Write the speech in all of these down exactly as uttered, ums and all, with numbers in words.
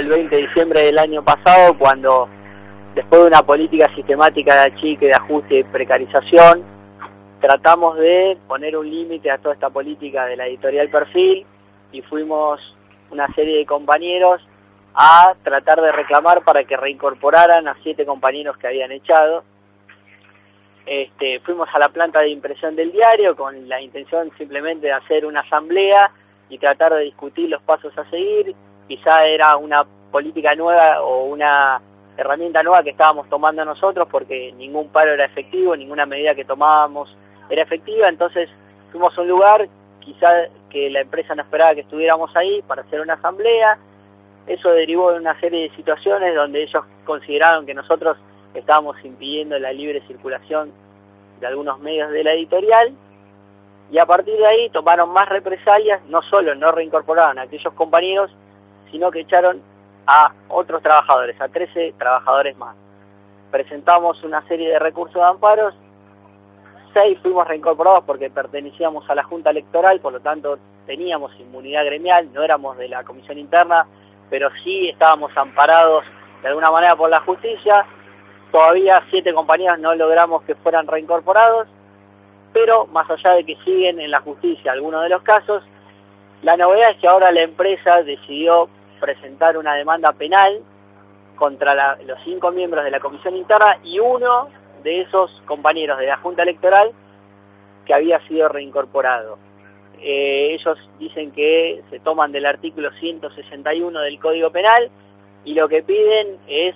el veinte de diciembre del año pasado, cuando después de una política sistemática de achique, de ajuste y precarización, tratamos de poner un límite a toda esta política de la editorial Perfil y fuimos una serie de compañeros a tratar de reclamar para que reincorporaran a siete compañeros que habían echado. Este, fuimos a la planta de impresión del diario con la intención simplemente de hacer una asamblea y tratar de discutir los pasos a seguir. Quizá era una política nueva o una herramienta nueva que estábamos tomando nosotros, porque ningún paro era efectivo, ninguna medida que tomábamos era efectiva. Entonces fuimos a un lugar, quizá que la empresa no esperaba que estuviéramos ahí, para hacer una asamblea. Eso derivó de una serie de situaciones donde ellos consideraron que nosotros estábamos impidiendo la libre circulación de algunos medios de la editorial, y a partir de ahí tomaron más represalias. No solo no reincorporaron a aquellos compañeros, sino que echaron a otros trabajadores, a trece trabajadores más. Presentamos una serie de recursos de amparos, seis fuimos reincorporados porque pertenecíamos a la Junta Electoral, por lo tanto teníamos inmunidad gremial, no éramos de la comisión interna, pero sí estábamos amparados de alguna manera por la justicia. Todavía siete compañeros no logramos que fueran reincorporados, pero más allá de que siguen en la justicia algunos de los casos, la novedad es que ahora la empresa decidió presentar una demanda penal contra la, los cinco miembros de la comisión interna y uno de esos compañeros de la Junta Electoral que había sido reincorporado. Eh, ellos dicen que se toman del artículo ciento sesenta y uno del Código Penal y lo que piden es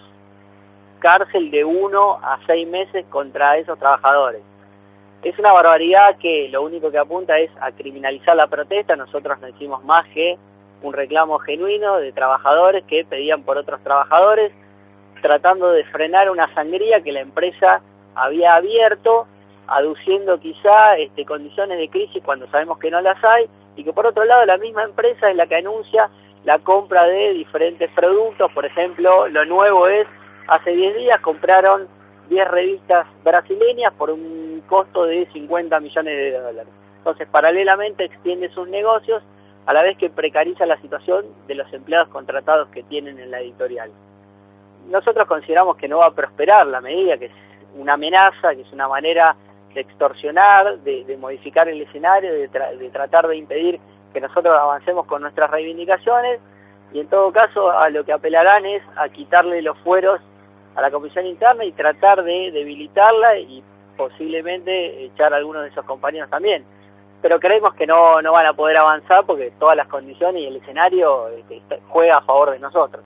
cárcel de uno a seis meses contra esos trabajadores. Es una barbaridad que lo único que apunta es a criminalizar la protesta. Nosotros no hicimos más que un reclamo genuino de trabajadores que pedían por otros trabajadores, tratando de frenar una sangría que la empresa había abierto, aduciendo quizá este, condiciones de crisis cuando sabemos que no las hay, y que por otro lado la misma empresa es la que anuncia la compra de diferentes productos. Por ejemplo, lo nuevo es, hace diez días compraron diez revistas brasileñas por un costo de cincuenta millones de dólares. Entonces, paralelamente extiende sus negocios, a la vez que precariza la situación de los empleados contratados que tienen en la editorial. Nosotros consideramos que no va a prosperar la medida, que es una amenaza, que es una manera de extorsionar, de, de modificar el escenario, de, tra de tratar de impedir que nosotros avancemos con nuestras reivindicaciones, y en todo caso a lo que apelarán es a quitarle los fueros a la comisión interna y tratar de debilitarla y posiblemente echar a algunos de esos compañeros también. Pero creemos que no, no van a poder avanzar porque todas las condiciones y el escenario este, juega a favor de nosotros.